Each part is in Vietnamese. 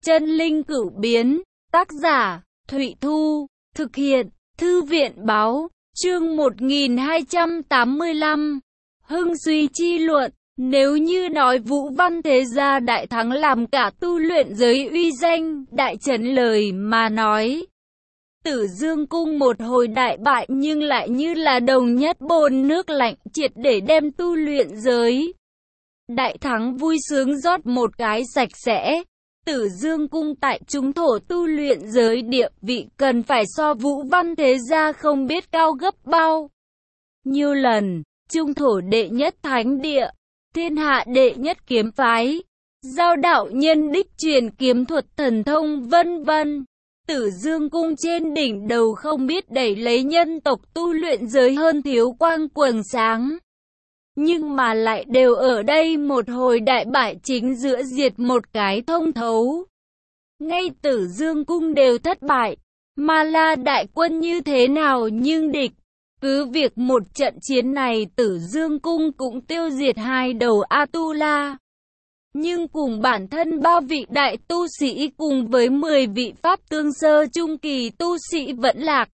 Chân linh cửu biến, tác giả, Thụy Thu, thực hiện, Thư viện báo, chương 1285, Hưng Suy Chi Luận. Nếu như nói Vũ Văn Thế Gia đại thắng làm cả tu luyện giới uy danh, đại trấn lời mà nói. Tử Dương Cung một hồi đại bại nhưng lại như là đồng nhất bồn nước lạnh triệt để đem tu luyện giới. Đại thắng vui sướng rót một cái sạch sẽ. Tử Dương Cung tại trung thổ tu luyện giới địa vị cần phải so Vũ Văn Thế Gia không biết cao gấp bao nhiêu lần. Trung thổ đệ nhất thánh địa, thiên hạ đệ nhất kiếm phái, giao đạo nhân đích truyền kiếm thuật thần thông vân vân. Tử Dương Cung trên đỉnh đầu không biết đẩy lấy nhân tộc tu luyện giới hơn thiếu quang quầng sáng. Nhưng mà lại đều ở đây một hồi đại bại chính giữa diệt một cái thông thấu. Ngay Tử Dương Cung đều thất bại, Ma La đại quân như thế nào nhưng địch. Cứ việc một trận chiến này Tử Dương Cung cũng tiêu diệt hai đầu Atula. Nhưng cùng bản thân 3 vị đại tu sĩ cùng với 10 vị pháp tương sơ trung kỳ tu sĩ vẫn lạc.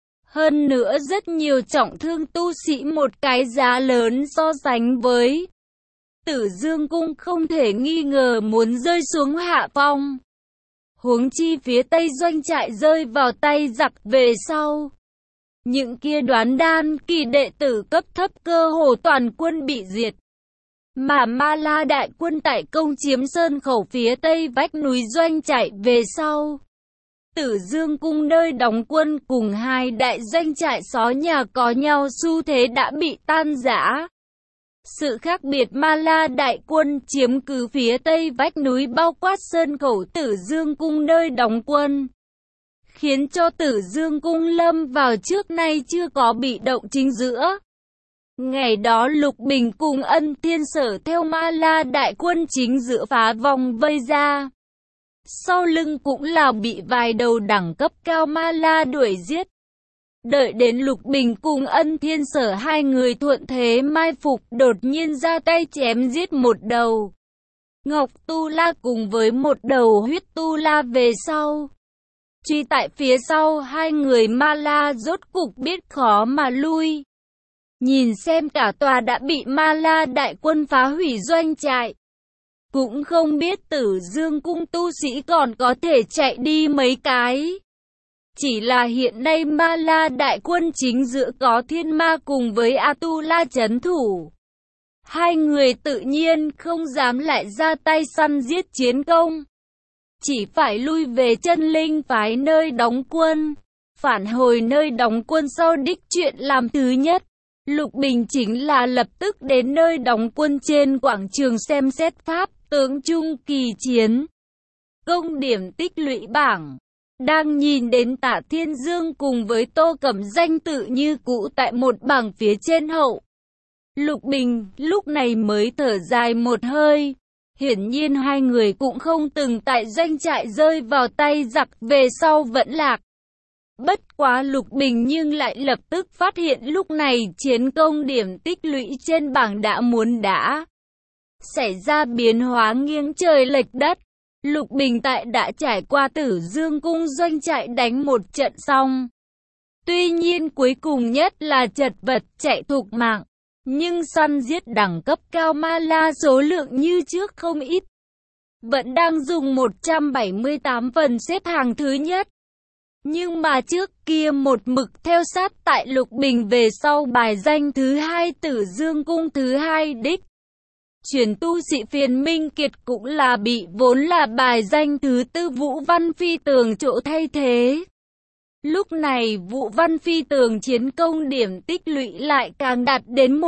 Hơn nữa rất nhiều trọng thương tu sĩ một cái giá lớn so sánh với Tử Dương Cung không thể nghi ngờ muốn rơi xuống hạ phong. Huống chi phía Tây doanh trại rơi vào tay giặc về sau. Những kia đoán đan kỳ đệ tử cấp thấp cơ hồ toàn quân bị diệt. Mà Ma La đại quân tại công chiếm sơn khẩu phía Tây vách núi doanh trại về sau. Tử Dương Cung nơi đóng quân cùng hai đại doanh trại xó nhà có nhau xu thế đã bị tan rã. Sự khác biệt Ma La đại quân chiếm cứ phía Tây vách núi bao quát sơn khẩu Tử Dương Cung nơi đóng quân, khiến cho Tử Dương Cung lâm vào trước nay chưa có bị động chính giữa. Ngày đó Lục Bình cùng Ân Thiên Sở theo Ma La đại quân chính giữa phá vòng vây ra. Sau lưng cũng là bị vài đầu đẳng cấp cao Ma La đuổi giết. Đợi đến Lục Bình cùng Ân Thiên Sở hai người thuận thế mai phục đột nhiên ra tay chém giết một đầu Ngọc Tu La cùng với một đầu Huyết Tu La về sau. Truy tại phía sau hai người Ma La rốt cục biết khó mà lui. Nhìn xem cả tòa đã bị Ma La đại quân phá hủy doanh trại. Cũng không biết Tử Dương Cung tu sĩ còn có thể chạy đi mấy cái. Chỉ là hiện nay Ma La đại quân chính giữa có Thiên Ma cùng với Atula trấn thủ. Hai người tự nhiên không dám lại ra tay săn giết chiến công. Chỉ phải lui về Chân Linh phái nơi đóng quân. Phản hồi nơi đóng quân sau đích chuyện làm thứ nhất. Lục Bình chính là lập tức đến nơi đóng quân trên quảng trường xem xét pháp tướng trung kỳ chiến. Công điểm tích lũy bảng. Đang nhìn đến Tạ Thiên Dương cùng với Tô Cẩm danh tự như cũ tại một bảng phía trên hậu. Lục Bình lúc này mới thở dài một hơi. Hiển nhiên hai người cũng không từng tại doanh trại rơi vào tay giặc về sau vẫn lạc. Bất quá Lục Bình nhưng lại lập tức phát hiện lúc này chiến công điểm tích lũy trên bảng đã xảy ra biến hóa nghiêng trời lệch đất. Lục Bình tại đã trải qua Tử Dương Cung doanh trại đánh một trận xong. Tuy nhiên cuối cùng nhất là chật vật chạy thục mạng. Nhưng săn giết đẳng cấp cao Ma La số lượng như trước không ít. Vẫn đang dùng 178 phần xếp hàng thứ nhất. Nhưng mà trước kia một mực theo sát tại Lục Bình về sau bài danh thứ hai Tử Dương Cung thứ hai đích. Chuyển tu sĩ Phiền Minh Kiệt cũng là bị vốn là bài danh thứ tư Vũ Văn Phi Tường chỗ thay thế. Lúc này Vũ Văn Phi Tường chiến công điểm tích lũy lại càng đạt đến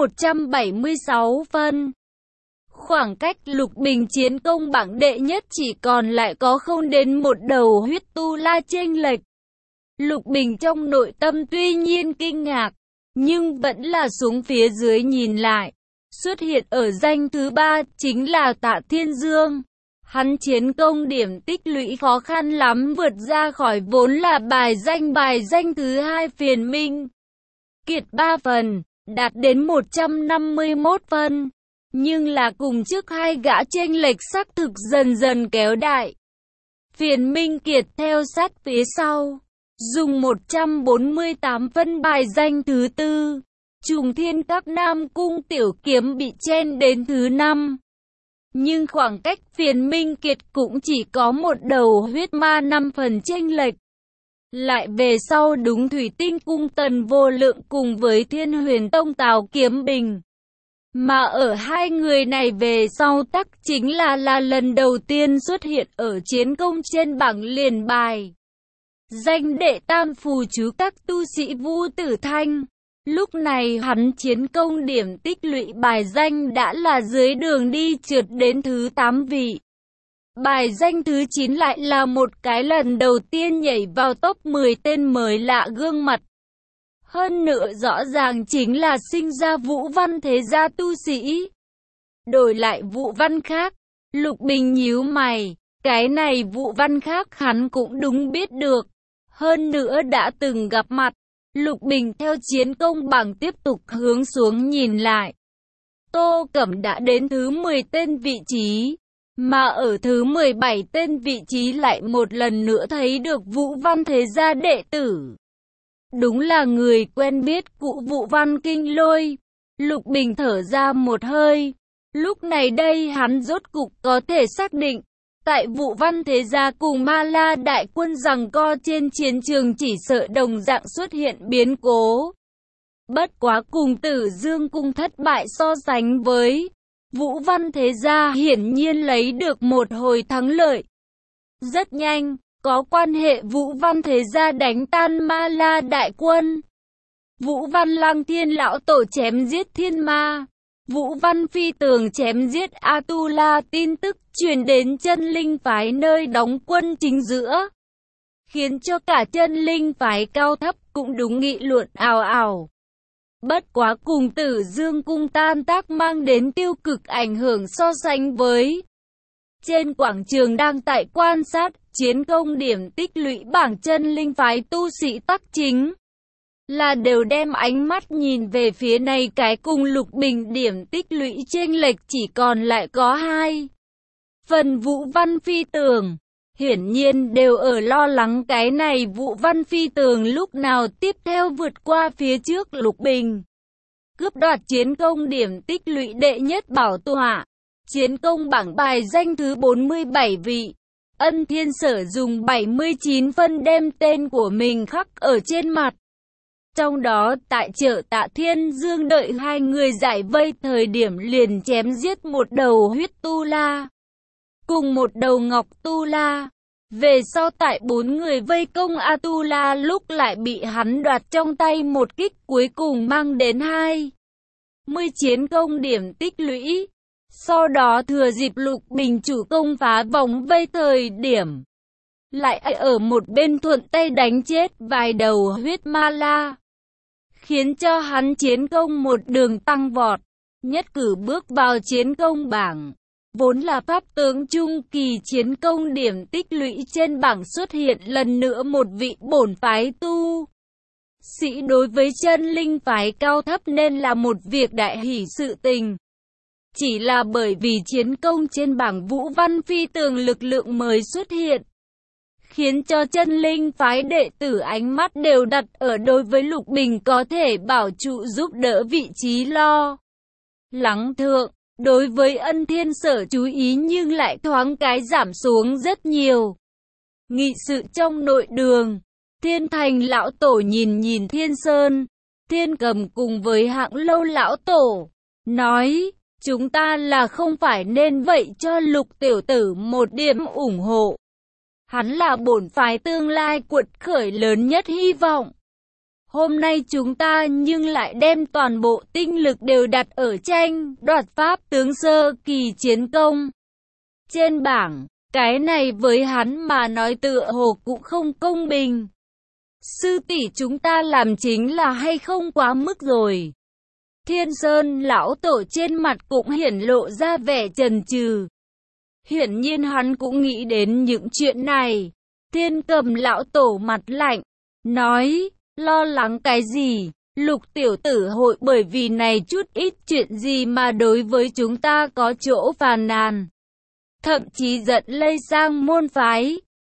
176 phân. Khoảng cách Lục Bình chiến công bảng đệ nhất chỉ còn lại có không đến một đầu Huyết Tu La chênh lệch. Lục Bình trong nội tâm tuy nhiên kinh ngạc, nhưng vẫn là xuống phía dưới nhìn lại. Xuất hiện ở danh thứ 3 chính là Tạ Thiên Dương. Hắn chiến công điểm tích lũy khó khăn lắm vượt ra khỏi vốn là bài danh thứ 2 Phiền Minh Kiệt 3 phần, đạt đến 151 phân. Nhưng là cùng trước hai gã chênh lệch xác thực dần dần kéo đại. Phiền Minh Kiệt theo sát phía sau, dùng 148 phân bài danh thứ tư. Trùng Thiên Các Nam Cung tiểu kiếm bị chen đến thứ 5. Nhưng khoảng cách Phiền Minh Kiệt cũng chỉ có một đầu huyết ma 5 phần chênh lệch. Lại về sau đúng Thủy Tinh Cung Tần Vô Lượng cùng với Thiên Huyền Tông Tào Kiếm Bình. Mà ở hai người này về sau tắc chính là lần đầu tiên xuất hiện ở chiến công trên bảng liền bài. Danh đệ tam phù chú các tu sĩ Vũ Tử Thanh. Lúc này hắn chiến công điểm tích lũy bài danh đã là dưới đường đi trượt đến thứ 8 vị. Bài danh thứ 9 lại là một cái lần đầu tiên nhảy vào top 10 tên mới lạ gương mặt. Hơn nữa rõ ràng chính là sinh ra Vũ Văn thế gia tu sĩ. Đổi lại Vũ Văn khác, Lục Bình nhíu mày, cái này Vũ Văn khác hắn cũng đúng biết được. Hơn nữa đã từng gặp mặt. Lục Bình theo chiến công bảng tiếp tục hướng xuống nhìn lại. Tô Cẩm đã đến thứ 10 tên vị trí, mà ở thứ 17 tên vị trí lại một lần nữa thấy được Vũ Văn thế gia đệ tử. Đúng là người quen biết cụ Vũ Văn kinh lôi. Lục Bình thở ra một hơi. Lúc này đây hắn rốt cục có thể xác định. Tại Vũ Văn thế gia cùng Ma La đại quân giằng co trên chiến trường chỉ sợ đồng dạng xuất hiện biến cố. Bất quá cùng Tử Dương cung thất bại so sánh với Vũ Văn thế gia hiển nhiên lấy được một hồi thắng lợi. Rất nhanh, có quan hệ Vũ Văn thế gia đánh tan Ma La đại quân. Vũ Văn Lăng Thiên lão tổ chém giết thiên ma. Vũ Văn Phi Tường chém giết Atula tin tức truyền đến chân linh phái nơi đóng quân chính giữa. Khiến cho cả chân linh phái cao thấp cũng đúng nghị luận ào ào. Bất quá cùng Tử Dương cung tan tác mang đến tiêu cực ảnh hưởng so sánh với. Trên quảng trường đang tại quan sát, chiến công điểm tích lũy bảng chân linh phái tu sĩ tắc chính. Là đều đem ánh mắt nhìn về phía này cái cùng Lục Bình điểm tích lũy chênh lệch chỉ còn lại có 2. Phần Vũ Văn Phi Tường, hiển nhiên đều ở lo lắng cái này Vũ Văn Phi Tường lúc nào tiếp theo vượt qua phía trước Lục Bình. Cướp đoạt chiến công điểm tích lũy đệ nhất bảo tọa, chiến công bảng bài danh thứ 47 vị. Ân Thiên Sở dùng 79 phân đem tên của mình khắc ở trên mặt. Trong đó tại chợ Tạ Thiên Dương đợi hai người giải vây thời điểm liền chém giết một đầu huyết tu la, cùng một đầu ngọc tu la. Về sau tại 4 người vây công Atula lúc lại bị hắn đoạt trong tay một kích cuối cùng mang đến 20 chiến công điểm tích lũy. Sau đó thừa dịp Lục Bình chủ công phá vòng vây thời điểm, lại ở một bên thuận tay đánh chết vài đầu huyết ma la. Khiến cho hắn chiến công một đường tăng vọt, nhất cử bước vào chiến công bảng. Vốn là pháp tướng trung kỳ chiến công điểm tích lũy trên bảng xuất hiện lần nữa một vị bổn phái tu sĩ đối với chân linh phái cao thấp nên là một việc đại hỷ sự tình. Chỉ là bởi vì chiến công trên bảng Vũ Văn Phi Tường lực lượng mới xuất hiện, khiến cho chân linh phái đệ tử ánh mắt đều đặt ở đối với Lục Bình có thể bảo trụ giúp đỡ vị trí lo lắng thượng. Đối với Ân Thiên Sở chú ý nhưng lại thoáng cái giảm xuống rất nhiều. Nghị sự trong nội đường, Thiên Thành lão tổ nhìn Thiên Sơn, Thiên Cầm cùng với Hạng Lâu lão tổ, nói, chúng ta là không phải nên vậy cho Lục tiểu tử một điểm ủng hộ. Hắn là bổn phái tương lai quật khởi lớn nhất hy vọng. Hôm nay chúng ta nhưng lại đem toàn bộ tinh lực đều đặt ở tranh đoạt pháp tướng sơ kỳ chiến công. Trên bảng, cái này với hắn mà nói tựa hồ cũng không công bình. Sư tỷ chúng ta làm chính là hay không quá mức rồi. Thiên Sơn lão tổ trên mặt cũng hiển lộ ra vẻ chần chừ. Hiển nhiên hắn cũng nghĩ đến những chuyện này. Thiên Cầm lão tổ mặt lạnh, nói, lo lắng cái gì, Lục tiểu tử hội bởi vì này chút ít chuyện gì mà đối với chúng ta có chỗ phàn nàn. Thậm chí giận lây sang môn phái.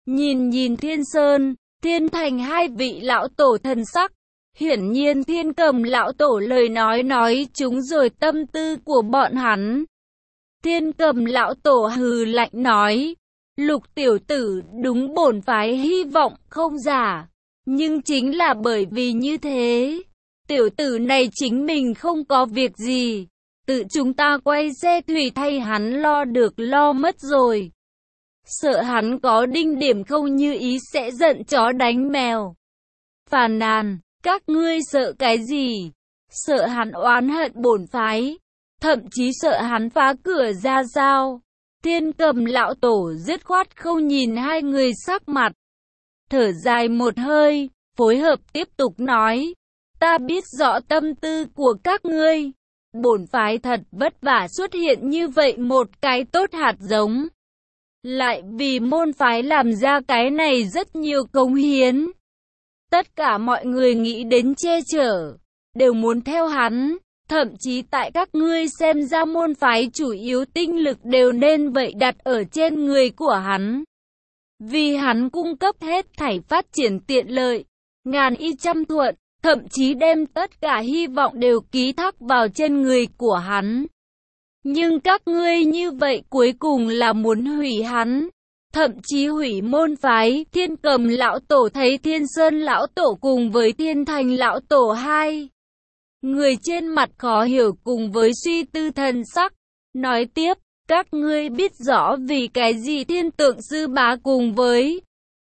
Nhìn Thiên Sơn, Thiên Thành hai vị lão tổ thần sắc. Hiển nhiên Thiên Cầm lão tổ lời nói chúng rồi tâm tư của bọn hắn. Thiên Cầm lão tổ hừ lạnh nói, Lục tiểu tử đúng bổn phái hy vọng không giả. Nhưng chính là bởi vì như thế, tiểu tử này chính mình không có việc gì. Tự chúng ta quay xe thủy thay hắn lo được lo mất rồi. Sợ hắn có đinh điểm không như ý sẽ giận chó đánh mèo. Phàn nàn, các ngươi sợ cái gì? Sợ hắn oán hận bổn phái, thậm chí sợ hắn phá cửa ra sao? Thiên Cầm lão tổ dứt khoát không nhìn hai người sắc mặt. Thở dài một hơi, phối hợp tiếp tục nói, ta biết rõ tâm tư của các ngươi. Bổn phái thật vất vả xuất hiện như vậy một cái tốt hạt giống. Lại vì môn phái làm ra cái này rất nhiều cống hiến. Tất cả mọi người nghĩ đến che chở, đều muốn theo hắn. Thậm chí tại các ngươi xem ra môn phái chủ yếu tinh lực đều nên vậy đặt ở trên người của hắn. Vì hắn cung cấp hết thảy phát triển tiện lợi, ngàn y trăm thuận, thậm chí đem tất cả hy vọng đều ký thác vào trên người của hắn. Nhưng các ngươi như vậy cuối cùng là muốn hủy hắn, thậm chí hủy môn phái. Thiên Cầm lão tổ thấy Thiên Sơn lão tổ cùng với Thiên Thành lão tổ hai người trên mặt khó hiểu cùng với suy tư thần sắc, nói tiếp, các ngươi biết rõ vì cái gì Thiên Tượng sư bá cùng với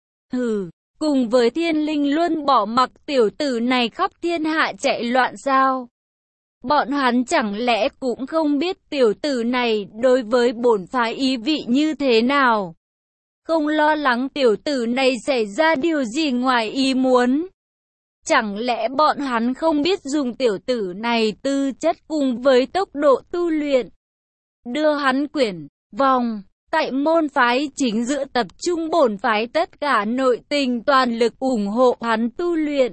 cùng với Thiên Linh luôn bỏ mặc tiểu tử này khắp thiên hạ chạy loạn sao? Bọn hắn chẳng lẽ cũng không biết tiểu tử này đối với bổn phái ý vị như thế nào? Không lo lắng tiểu tử này xảy ra điều gì ngoài ý muốn? Chẳng lẽ bọn hắn không biết dùng tiểu tử này tư chất cùng với tốc độ tu luyện, đưa hắn quyển vòng tại môn phái chính giữa tập trung bổn phái tất cả nội tình toàn lực ủng hộ hắn tu luyện,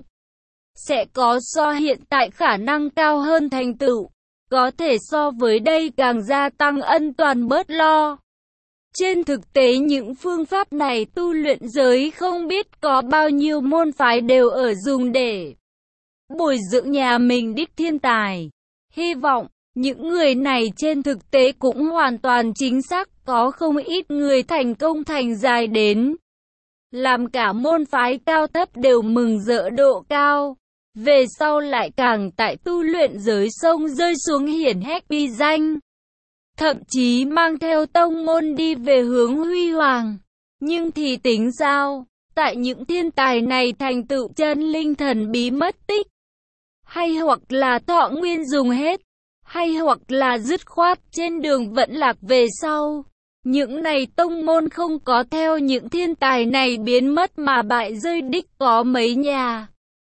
sẽ có so hiện tại khả năng cao hơn thành tựu, có thể so với đây càng gia tăng ân toàn bớt lo. Trên thực tế những phương pháp này tu luyện giới không biết có bao nhiêu môn phái đều ở dùng để bồi dưỡng nhà mình đích thiên tài. Hy vọng những người này trên thực tế cũng hoàn toàn chính xác, có không ít người thành công thành dài đến làm cả môn phái cao thấp đều mừng rỡ độ cao. Về sau lại càng tại tu luyện giới sông rơi xuống hiển hách uy danh, thậm chí mang theo tông môn đi về hướng huy hoàng. Nhưng thì tính sao? Tại những thiên tài này thành tựu chân linh thần bí mất tích, hay hoặc là thọ nguyên dùng hết, hay hoặc là dứt khoát trên đường vẫn lạc về sau. Những này tông môn không có theo những thiên tài này biến mất mà bại rơi đích có mấy nhà.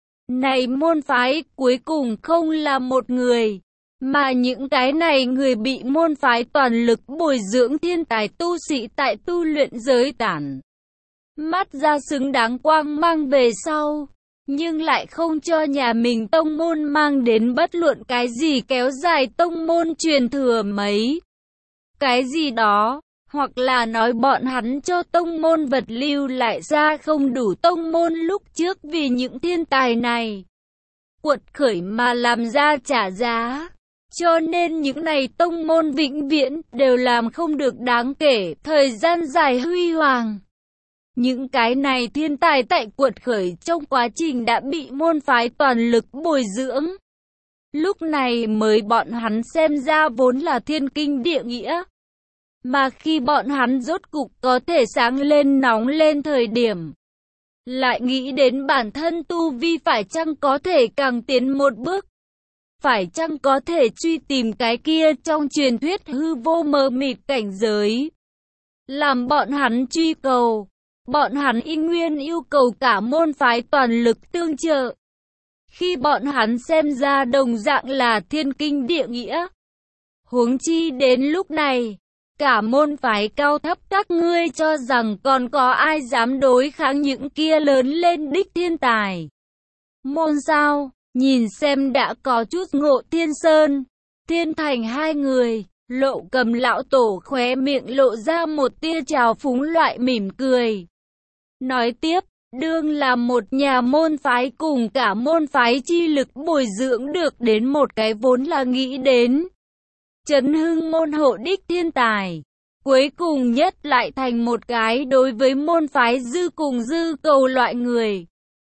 Này môn phái cuối cùng không là một người, mà những cái này người bị môn phái toàn lực bồi dưỡng thiên tài tu sĩ tại tu luyện giới tản mắt ra xứng đáng quang mang về sau, nhưng lại không cho nhà mình tông môn mang đến bất luận cái gì kéo dài tông môn truyền thừa mấy cái gì đó, hoặc là nói bọn hắn cho tông môn vật lưu lại ra không đủ tông môn lúc trước vì những thiên tài này quật khởi mà làm ra trả giá. Cho nên những này tông môn vĩnh viễn đều làm không được đáng kể thời gian dài huy hoàng. Những cái này thiên tài tại quật khởi trong quá trình đã bị môn phái toàn lực bồi dưỡng. Lúc này mới bọn hắn xem ra vốn là thiên kinh địa nghĩa. Mà khi bọn hắn rốt cục có thể sáng lên nóng lên thời điểm, lại nghĩ đến bản thân tu vi phải chăng có thể càng tiến một bước. Phải chăng có thể truy tìm cái kia trong truyền thuyết hư vô mờ mịt cảnh giới. Làm bọn hắn truy cầu, bọn hắn y nguyên yêu cầu cả môn phái toàn lực tương trợ. Khi bọn hắn xem ra đồng dạng là thiên kinh địa nghĩa. Huống chi đến lúc này, cả môn phái cao thấp các ngươi cho rằng còn có ai dám đối kháng những kia lớn lên đích thiên tài. Môn sao? Nhìn xem đã có chút ngộ Thiên Sơn, Thiên Thành hai người, Lộ Cầm lão tổ khóe miệng lộ ra một tia trào phúng loại mỉm cười. Nói tiếp, đương là một nhà môn phái cùng cả môn phái chi lực bồi dưỡng được đến một cái vốn là nghĩ đến chấn hưng môn hộ đích thiên tài. Cuối cùng nhất lại thành một cái đối với môn phái dư cùng dư cầu loại người.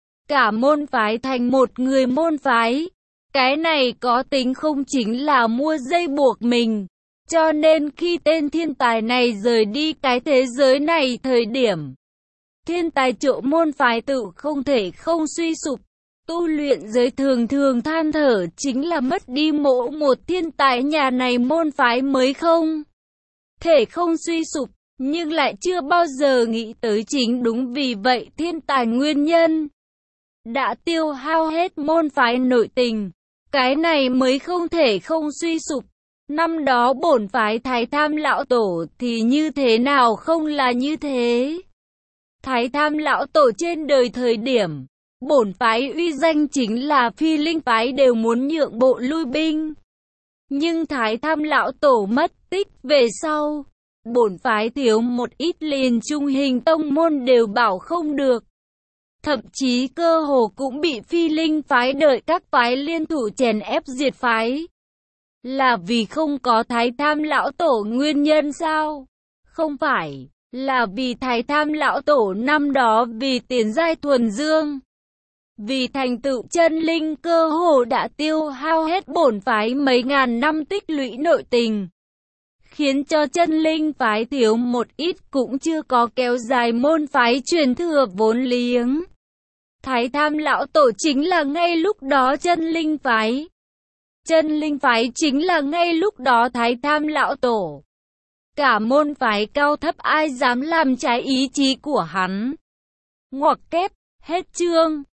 Cả môn phái thành một người môn phái. Cái này có tính không chính là mua dây buộc mình. Cho nên khi tên thiên tài này rời đi cái thế giới này thời điểm, thiên tài chỗ môn phái tự không thể không suy sụp. Tu luyện giới thường thường than thở chính là mất đi mỗi một thiên tài nhà này môn phái mới không thể không suy sụp, nhưng lại chưa bao giờ nghĩ tới chính đúng vì vậy thiên tài nguyên nhân đã tiêu hao hết môn phái nội tình, cái này mới không thể không suy sụp. Năm đó bổn phái Thái Tham lão tổ thì như thế nào không là như thế. Thái Tham lão tổ trên đời thời điểm, bổn phái uy danh chính là Phi Linh phái đều muốn nhượng bộ lui binh. Nhưng Thái Tham lão tổ mất tích về sau, bổn phái thiếu một ít liền trung hình tông môn đều bảo không được. Thậm chí cơ hồ cũng bị Phi Linh phái đợi các phái liên thủ chèn ép diệt phái. Là vì không có Thái Tham lão tổ nguyên nhân sao? Không phải, là vì Thái Tham lão tổ năm đó vì tiền giai thuần dương, vì thành tựu chân linh cơ hồ đã tiêu hao hết bổn phái mấy ngàn năm tích lũy nội tình, khiến cho chân linh phái thiếu một ít cũng chưa có kéo dài môn phái truyền thừa vốn liếng. Thái Tham lão tổ chính là ngay lúc đó chân linh phái. Chân linh phái chính là ngay lúc đó Thái Tham lão tổ. Cả môn phái cao thấp ai dám làm trái ý chí của hắn. Ngoặc kép, hết chương.